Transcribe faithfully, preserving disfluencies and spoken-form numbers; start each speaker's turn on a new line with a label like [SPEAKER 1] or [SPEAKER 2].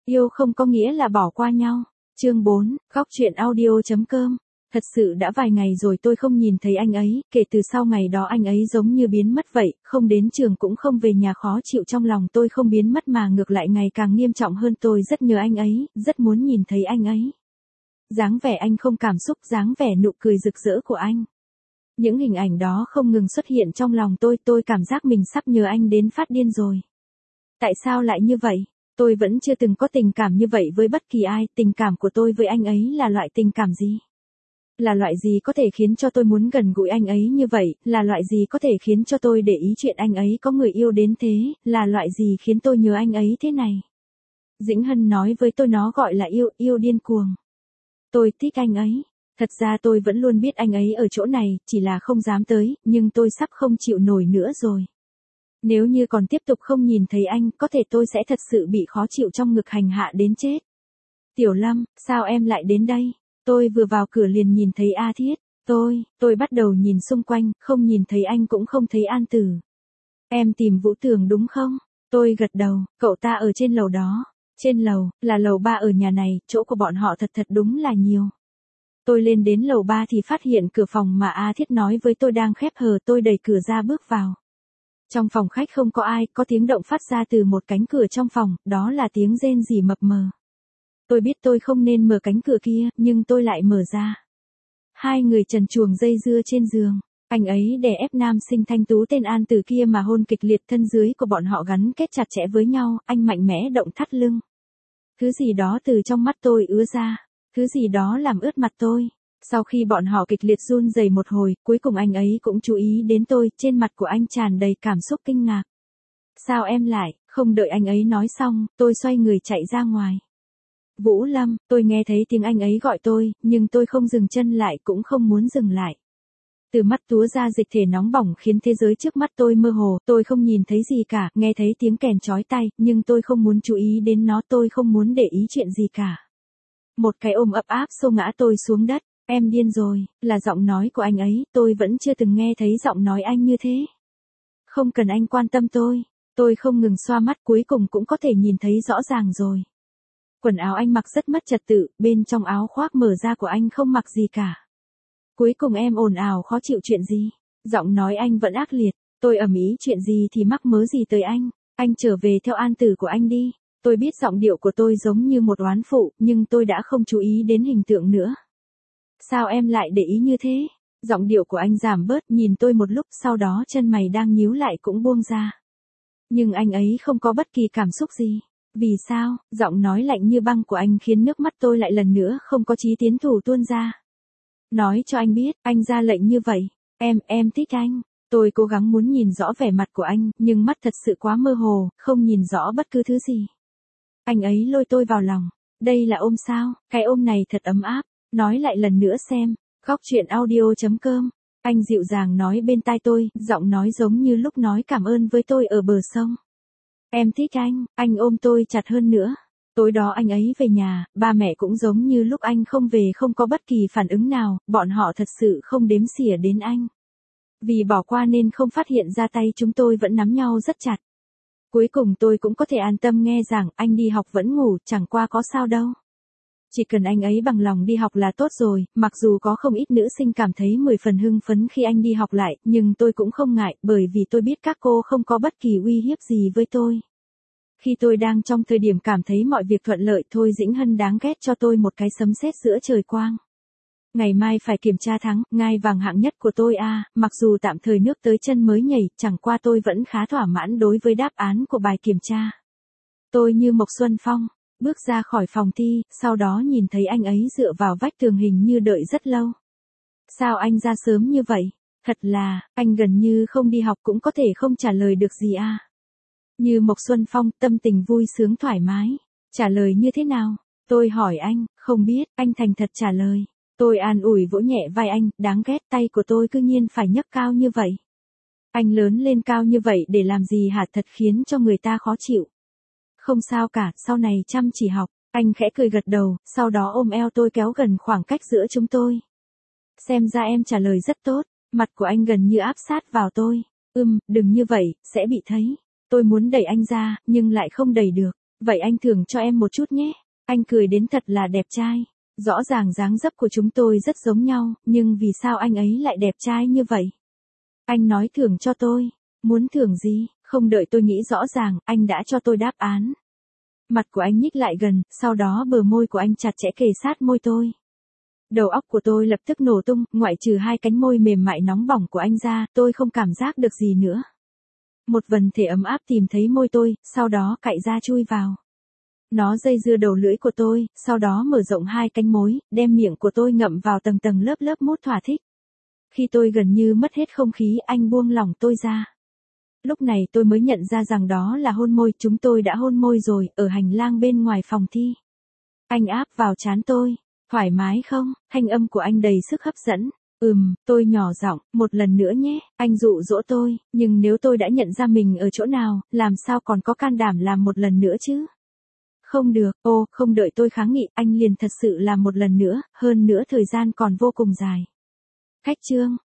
[SPEAKER 1] Yêu không có nghĩa là bỏ qua nhau. Chương bốn, góc truyện audio.com. Thật sự đã vài ngày rồi tôi không nhìn thấy anh ấy, kể từ sau ngày đó anh ấy giống như biến mất vậy, không đến trường cũng không về nhà, khó chịu trong lòng tôi không biến mất mà ngược lại ngày càng nghiêm trọng hơn, tôi rất nhớ anh ấy, rất muốn nhìn thấy anh ấy. Dáng vẻ anh không cảm xúc, dáng vẻ nụ cười rực rỡ của anh. Những hình ảnh đó không ngừng xuất hiện trong lòng tôi, tôi cảm giác mình sắp nhớ anh đến phát điên rồi. Tại sao lại như vậy? Tôi vẫn chưa từng có tình cảm như vậy với bất kỳ ai, tình cảm của tôi với anh ấy là loại tình cảm gì? Là loại gì có thể khiến cho tôi muốn gần gũi anh ấy như vậy, là loại gì có thể khiến cho tôi để ý chuyện anh ấy có người yêu đến thế, là loại gì khiến tôi nhớ anh ấy thế này? Dĩnh Hân nói với tôi nó gọi là yêu, yêu điên cuồng. Tôi thích anh ấy. Thật ra tôi vẫn luôn biết anh ấy ở chỗ này, chỉ là không dám tới, nhưng tôi sắp không chịu nổi nữa rồi. Nếu như còn tiếp tục không nhìn thấy anh, có thể tôi sẽ thật sự bị khó chịu trong ngực hành hạ đến chết. Tiểu Lâm, sao em lại đến đây? Tôi vừa vào cửa liền nhìn thấy A Thiết. Tôi, tôi bắt đầu nhìn xung quanh, không nhìn thấy anh cũng không thấy An Tử. Em tìm Vũ Tường đúng không? Tôi gật đầu, cậu ta ở trên lầu đó. Trên lầu, là lầu ba ở nhà này, chỗ của bọn họ thật thật đúng là nhiều. Tôi lên đến lầu ba thì phát hiện cửa phòng mà A Thiết nói với tôi đang khép hờ, tôi đẩy cửa ra bước vào. Trong phòng khách không có ai, có tiếng động phát ra từ một cánh cửa trong phòng, đó là tiếng rên rỉ mập mờ. Tôi biết tôi không nên mở cánh cửa kia, nhưng tôi lại mở ra. Hai người trần truồng dây dưa trên giường. Anh ấy đè ép nam sinh thanh tú tên An Tử kia mà hôn kịch liệt, thân dưới của bọn họ gắn kết chặt chẽ với nhau, anh mạnh mẽ động thắt lưng. Thứ gì đó từ trong mắt tôi ứa ra. Thứ gì đó làm ướt mặt tôi. Sau khi bọn họ kịch liệt run rẩy một hồi, cuối cùng anh ấy cũng chú ý đến tôi, trên mặt của anh tràn đầy cảm xúc kinh ngạc. Sao em lại? Không đợi anh ấy nói xong, tôi xoay người chạy ra ngoài. Vũ Lâm, tôi nghe thấy tiếng anh ấy gọi tôi, nhưng tôi không dừng chân lại cũng không muốn dừng lại. Từ mắt túa ra dịch thể nóng bỏng khiến thế giới trước mắt tôi mơ hồ, tôi không nhìn thấy gì cả, nghe thấy tiếng kèn chói tai, nhưng tôi không muốn chú ý đến nó, tôi không muốn để ý chuyện gì cả. Một cái ôm ấp áp xô ngã tôi xuống đất, em điên rồi, là giọng nói của anh ấy, tôi vẫn chưa từng nghe thấy giọng nói anh như thế. Không cần anh quan tâm tôi, tôi không ngừng xoa mắt, cuối cùng cũng có thể nhìn thấy rõ ràng rồi. Quần áo anh mặc rất mất trật tự, bên trong áo khoác mở ra của anh không mặc gì cả. Cuối cùng em ồn ào khó chịu chuyện gì? Giọng nói anh vẫn ác liệt, tôi ầm ĩ chuyện gì thì mắc mớ gì tới anh, anh trở về theo An Tử của anh đi. Tôi biết giọng điệu của tôi giống như một oán phụ, nhưng tôi đã không chú ý đến hình tượng nữa. Sao em lại để ý như thế? Giọng điệu của anh giảm bớt, nhìn tôi một lúc, sau đó chân mày đang nhíu lại cũng buông ra. Nhưng anh ấy không có bất kỳ cảm xúc gì. Vì sao? Giọng nói lạnh như băng của anh khiến nước mắt tôi lại lần nữa không có chí tiến thủ tuôn ra. Nói cho anh biết, anh ra lệnh như vậy. Em, em thích anh. Tôi cố gắng muốn nhìn rõ vẻ mặt của anh, nhưng mắt thật sự quá mơ hồ, không nhìn rõ bất cứ thứ gì. Anh ấy lôi tôi vào lòng. Đây là ôm sao? Cái ôm này thật ấm áp. Nói lại lần nữa xem. Góc truyện audio.com. Anh dịu dàng nói bên tai tôi, giọng nói giống như lúc nói cảm ơn với tôi ở bờ sông. Em thích anh, anh ôm tôi chặt hơn nữa. Tối đó anh ấy về nhà, ba mẹ cũng giống như lúc anh không về, không có bất kỳ phản ứng nào, bọn họ thật sự không đếm xỉa đến anh. Vì bỏ qua nên không phát hiện ra tay chúng tôi vẫn nắm nhau rất chặt. Cuối cùng tôi cũng có thể an tâm nghe rằng anh đi học vẫn ngủ, chẳng qua có sao đâu. Chỉ cần anh ấy bằng lòng đi học là tốt rồi, mặc dù có không ít nữ sinh cảm thấy mười phần hưng phấn khi anh đi học lại, nhưng tôi cũng không ngại, bởi vì tôi biết các cô không có bất kỳ uy hiếp gì với tôi. Khi tôi đang trong thời điểm cảm thấy mọi việc thuận lợi, Thôi Dĩnh Hân đáng ghét cho tôi một cái sấm sét giữa trời quang. Ngày mai phải kiểm tra thắng, ngai vàng hạng nhất của tôi à, mặc dù tạm thời nước tới chân mới nhảy, chẳng qua tôi vẫn khá thỏa mãn đối với đáp án của bài kiểm tra. Tôi như Mộc Xuân Phong, bước ra khỏi phòng thi, sau đó nhìn thấy anh ấy dựa vào vách tường hình như đợi rất lâu. Sao anh ra sớm như vậy? Thật là, anh gần như không đi học cũng có thể không trả lời được gì à. Như Mộc Xuân Phong, tâm tình vui sướng thoải mái. Trả lời như thế nào? Tôi hỏi anh, không biết, anh thành thật trả lời. Tôi an ủi vỗ nhẹ vai anh, đáng ghét, tay của tôi cứ nhiên phải nhấc cao như vậy. Anh lớn lên cao như vậy để làm gì hả, thật khiến cho người ta khó chịu. Không sao cả, sau này chăm chỉ học. Anh khẽ cười gật đầu, sau đó ôm eo tôi kéo gần khoảng cách giữa chúng tôi. Xem ra em trả lời rất tốt, mặt của anh gần như áp sát vào tôi. Ừm, đừng như vậy, sẽ bị thấy. Tôi muốn đẩy anh ra, nhưng lại không đẩy được. Vậy anh thưởng cho em một chút nhé. Anh cười đến thật là đẹp trai. Rõ ràng dáng dấp của chúng tôi rất giống nhau, nhưng vì sao anh ấy lại đẹp trai như vậy? Anh nói thưởng cho tôi. Muốn thưởng gì? Không đợi tôi nghĩ rõ ràng, anh đã cho tôi đáp án. Mặt của anh nhích lại gần, sau đó bờ môi của anh chặt chẽ kề sát môi tôi. Đầu óc của tôi lập tức nổ tung, ngoại trừ hai cánh môi mềm mại nóng bỏng của anh ra, tôi không cảm giác được gì nữa. Một vần thể ấm áp tìm thấy môi tôi, sau đó cạy ra chui vào. Nó dây dưa đầu lưỡi của tôi, sau đó mở rộng hai cánh môi, đem miệng của tôi ngậm vào tầng tầng lớp lớp mút thỏa thích. Khi tôi gần như mất hết không khí, anh buông lỏng tôi ra. Lúc này tôi mới nhận ra rằng đó là hôn môi, chúng tôi đã hôn môi rồi, ở hành lang bên ngoài phòng thi. Anh áp vào trán tôi. Thoải mái không? Thanh âm của anh đầy sức hấp dẫn. Ừm, tôi nhỏ giọng, một lần nữa nhé, anh dụ dỗ tôi, nhưng nếu tôi đã nhận ra mình ở chỗ nào, làm sao còn có can đảm làm một lần nữa chứ? Không được, ô, không đợi tôi kháng nghị, anh liền thật sự làm một lần nữa, hơn nữa thời gian còn vô cùng dài. Khách trương,